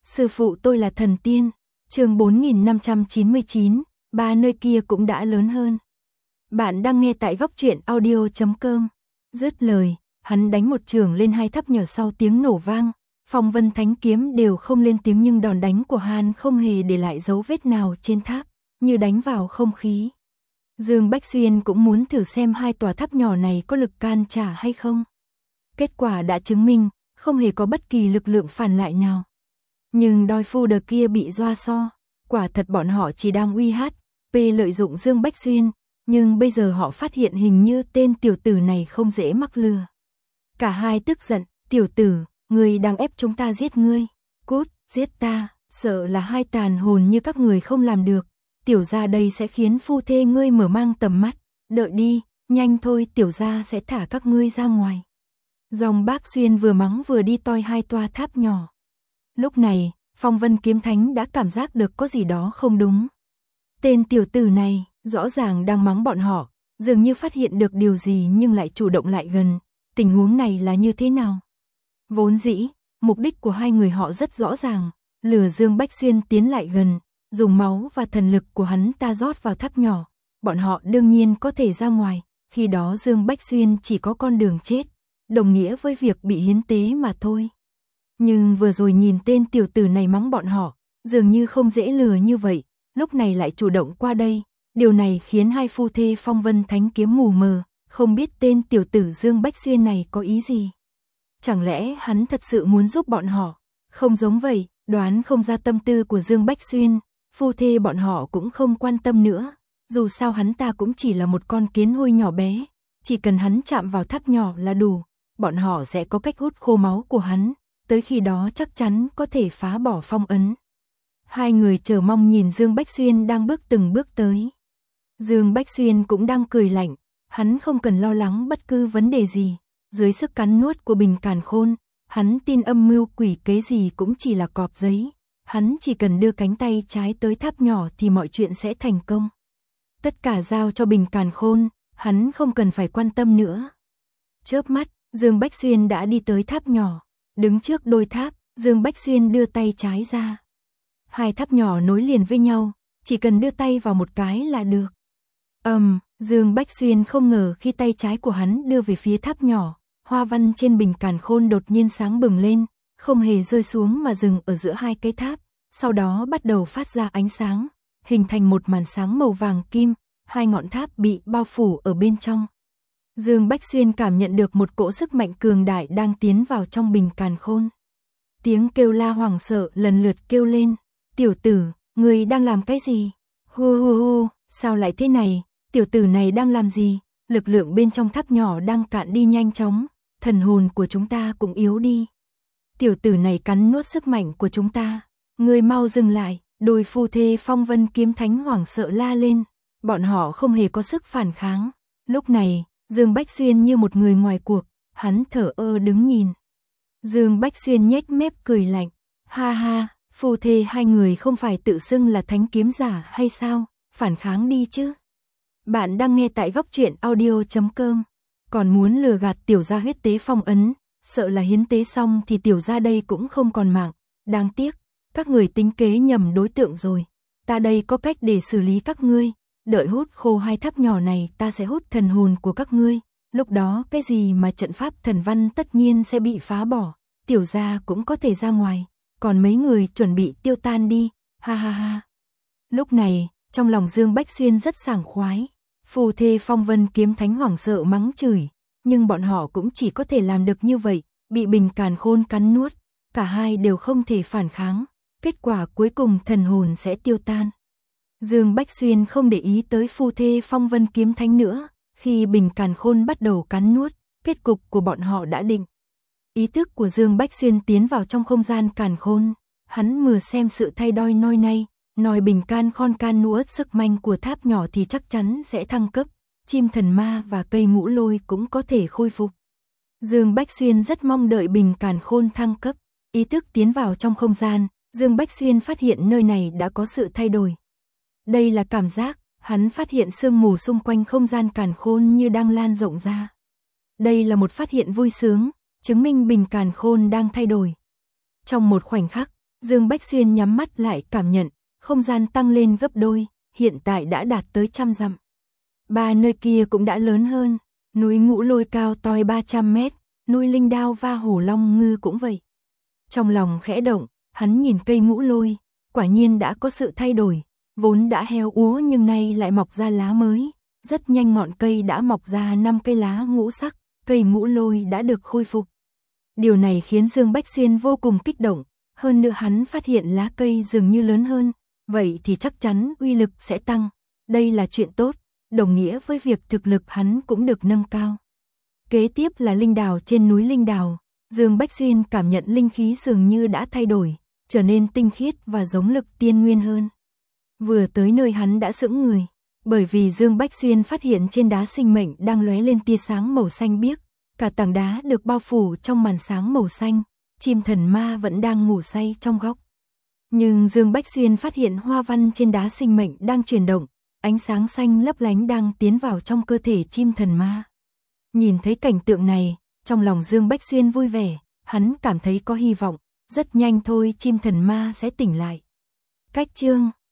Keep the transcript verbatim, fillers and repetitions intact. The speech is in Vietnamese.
Sư phụ tôi là thần tiên. Chương bốn nghìn năm trăm chín mươi chín, ba nơi kia cũng đã lớn hơn. Bạn đang nghe tại góc truyện audio chấm com. Dứt lời, hắn đánh một chưởng lên hai tháp nhỏ, sau tiếng nổ vang, phong vân thánh kiếm đều không lên tiếng, nhưng đòn đánh của hắn không hề để lại dấu vết nào trên tháp, như đánh vào không khí. Dương Bách Xuyên cũng muốn thử xem hai tòa tháp nhỏ này có lực can trả hay không. Kết quả đã chứng minh, không hề có bất kỳ lực lượng phản lại nào. Nhưng đôi phu đờ kia bị doa so, quả thật bọn họ chỉ đang uy hát, pê lợi dụng Dương Bách Xuyên, nhưng bây giờ họ phát hiện hình như tên tiểu tử này không dễ mắc lừa. Cả hai tức giận, tiểu tử, ngươi đang ép chúng ta giết ngươi, cút, giết ta, sợ là hai tàn hồn như các người không làm được, tiểu gia đây sẽ khiến phu thê ngươi mở mang tầm mắt, đợi đi, nhanh thôi, tiểu gia sẽ thả các ngươi ra ngoài. Dòng Bác Xuyên vừa mắng vừa đi toi hai toa tháp nhỏ. Lúc này, Phong Vân Kiếm Thánh đã cảm giác được có gì đó không đúng. Tên tiểu tử này, rõ ràng đang mắng bọn họ, dường như phát hiện được điều gì nhưng lại chủ động lại gần. Tình huống này là như thế nào? Vốn dĩ, mục đích của hai người họ rất rõ ràng, lừa Dương Bách Xuyên tiến lại gần, dùng máu và thần lực của hắn ta rót vào tháp nhỏ. Bọn họ đương nhiên có thể ra ngoài, khi đó Dương Bách Xuyên chỉ có con đường chết, đồng nghĩa với việc bị hiến tế mà thôi. Nhưng vừa rồi nhìn tên tiểu tử này mắng bọn họ, dường như không dễ lừa như vậy, lúc này lại chủ động qua đây, điều này khiến hai phu thê Phong Vân Thánh Kiếm mù mờ, không biết tên tiểu tử Dương Bách Xuyên này có ý gì. Chẳng lẽ hắn thật sự muốn giúp bọn họ? Không giống vậy, đoán không ra tâm tư của Dương Bách Xuyên, phu thê bọn họ cũng không quan tâm nữa, dù sao hắn ta cũng chỉ là một con kiến hôi nhỏ bé, chỉ cần hắn chạm vào tháp nhỏ là đủ, bọn họ sẽ có cách hút khô máu của hắn, tới khi đó chắc chắn có thể phá bỏ phong ấn. Hai người chờ mong nhìn Dương Bách Xuyên đang bước từng bước tới. Dương Bách Xuyên cũng đang cười lạnh, hắn không cần lo lắng bất cứ vấn đề gì, dưới sức cắn nuốt của Bình Càn Khôn, hắn tin âm mưu quỷ kế gì cũng chỉ là cọp giấy, hắn chỉ cần đưa cánh tay trái tới tháp nhỏ thì mọi chuyện sẽ thành công. Tất cả giao cho Bình Càn Khôn, hắn không cần phải quan tâm nữa. Chớp mắt, Dương Bách Xuyên đã đi tới tháp nhỏ, đứng trước đôi tháp, Dương Bách Xuyên đưa tay trái ra. Hai tháp nhỏ nối liền với nhau, chỉ cần đưa tay vào một cái là được. Ầm, um, Dương Bách Xuyên không ngờ khi tay trái của hắn đưa về phía tháp nhỏ, hoa văn trên Bình Càn Khôn đột nhiên sáng bừng lên, không hề rơi xuống mà dừng ở giữa hai cái tháp, sau đó bắt đầu phát ra ánh sáng, hình thành một màn sáng màu vàng kim, hai ngọn tháp bị bao phủ ở bên trong. Dương Bách Xuyên cảm nhận được một cỗ sức mạnh cường đại đang tiến vào trong Bình Càn Khôn. Tiếng kêu la hoảng sợ lần lượt kêu lên, tiểu tử, ngươi đang làm cái gì? Hu hu hu, sao lại thế này, tiểu tử này đang làm gì? Lực lượng bên trong tháp nhỏ đang cạn đi nhanh chóng, thần hồn của chúng ta cũng yếu đi. Tiểu tử này cắn nuốt sức mạnh của chúng ta, ngươi mau dừng lại, đôi phu thê Phong Vân Kiếm Thánh hoảng sợ la lên, bọn họ không hề có sức phản kháng. Lúc này, Dương Bách Xuyên như một người ngoài cuộc, hắn thở ơ đứng nhìn. Dương Bách Xuyên nhếch mép cười lạnh, ha ha, phu thê hai người không phải tự xưng là thánh kiếm giả hay sao, phản kháng đi chứ. Bạn đang nghe tại góc truyện audio chấm com, còn muốn lừa gạt tiểu gia huyết tế phong ấn, sợ là hiến tế xong thì tiểu gia đây cũng không còn mạng, đáng tiếc, các người tính kế nhầm đối tượng rồi, ta đây có cách để xử lý các ngươi. Đợi hút khô hai tháp nhỏ này ta sẽ hút thần hồn của các ngươi, lúc đó cái gì mà trận pháp thần văn tất nhiên sẽ bị phá bỏ, tiểu gia cũng có thể ra ngoài, còn mấy người chuẩn bị tiêu tan đi, ha ha ha. Lúc này, trong lòng Dương Bách Xuyên rất sảng khoái, phù thê Phong Vân Kiếm Thánh hoảng sợ mắng chửi, nhưng bọn họ cũng chỉ có thể làm được như vậy, bị Bình Càn Khôn cắn nuốt, cả hai đều không thể phản kháng, kết quả cuối cùng thần hồn sẽ tiêu tan. Dương Bách Xuyên không để ý tới phu thê Phong Vân Kiếm Thánh nữa, khi Bình Càn Khôn bắt đầu cắn nuốt, kết cục của bọn họ đã định. Ý thức của Dương Bách Xuyên tiến vào trong không gian Càn Khôn, hắn mvừa xem sự thay đổi noi này, nói Bình Can Khôn can nuốt sức mạnh của tháp nhỏ thì chắc chắn sẽ thăng cấp, chim thần ma và cây ngũ lôi cũng có thể khôi phục. Dương Bách Xuyên rất mong đợi Bình Càn Khôn thăng cấp, ý thức tiến vào trong không gian, Dương Bách Xuyên phát hiện nơi này đã có sự thay đổi. Đây là cảm giác, hắn phát hiện sương mù xung quanh không gian Càn Khôn như đang lan rộng ra. Đây là một phát hiện vui sướng, chứng minh Bình Càn Khôn đang thay đổi. Trong một khoảnh khắc, Dương Bách Xuyên nhắm mắt lại cảm nhận, không gian tăng lên gấp đôi, hiện tại đã đạt tới trăm dặm. Ba nơi kia cũng đã lớn hơn, núi Ngũ Lôi cao toi ba trăm mét, núi Linh Đao và Hổ Long Ngư cũng vậy. Trong lòng khẽ động, hắn nhìn cây Ngũ Lôi, quả nhiên đã có sự thay đổi, vốn đã héo úa nhưng nay lại mọc ra lá mới, rất nhanh ngọn cây đã mọc ra năm cây lá ngũ sắc, cây Ngũ Lôi đã được khôi phục. Điều này khiến Dương Bách Xuyên vô cùng kích động, hơn nữa hắn phát hiện lá cây dường như lớn hơn, vậy thì chắc chắn uy lực sẽ tăng, đây là chuyện tốt, đồng nghĩa với việc thực lực hắn cũng được nâng cao. Kế tiếp là linh đào trên núi Linh Đào, Dương Bách Xuyên cảm nhận linh khí dường như đã thay đổi, trở nên tinh khiết và giống lực tiên nguyên hơn. Vừa tới nơi hắn đã sững người, bởi vì Dương Bách Xuyên phát hiện trên đá sinh mệnh đang lóe lên tia sáng màu xanh biếc, cả tảng đá được bao phủ trong màn sáng màu xanh, chim thần ma vẫn đang ngủ say trong góc. Nhưng Dương Bách Xuyên phát hiện hoa văn trên đá sinh mệnh đang chuyển động, ánh sáng xanh lấp lánh đang tiến vào trong cơ thể chim thần ma. Nhìn thấy cảnh tượng này, trong lòng Dương Bách Xuyên vui vẻ, hắn cảm thấy có hy vọng, rất nhanh thôi chim thần ma sẽ tỉnh lại. Cách chương